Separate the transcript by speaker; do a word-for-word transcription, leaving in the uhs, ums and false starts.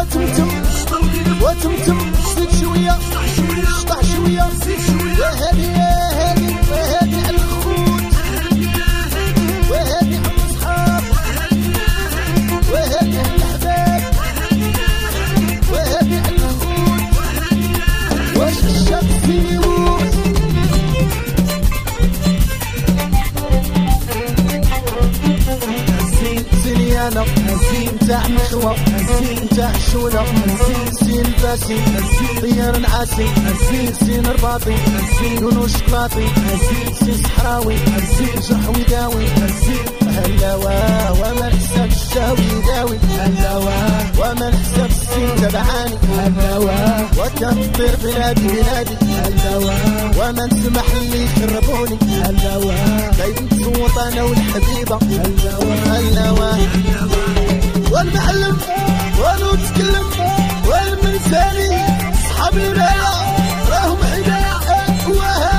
Speaker 1: وتمتم وتمتم زيد شويه شطح شويه وهادي يا هادي وهادي على الخوت وهادي على الصحاب وهادي على الاحباب وهادي على الخوت واش الشاب فيروز زينيانة هزين تاع مخوة هزين تاع شولة هزين سين فاسي هزين طيار نعاسي هزين سين رباطي هزين لونو شكلاطي هزين سين صحراوي هزين جرح ويداوي هزين هلاواه وما نحسب الشاوي يداوي هلاواه وما نحسب السين تبعاني هلاواه وتنطير بلادي بلادي هلاواه وما نسمح اللي يخربوني هلاواه كيف نصوت انا والحبيبة هلاواه هلاواه والمعلم ولو تكلم والمنساني صحابي راهم عداء وهذا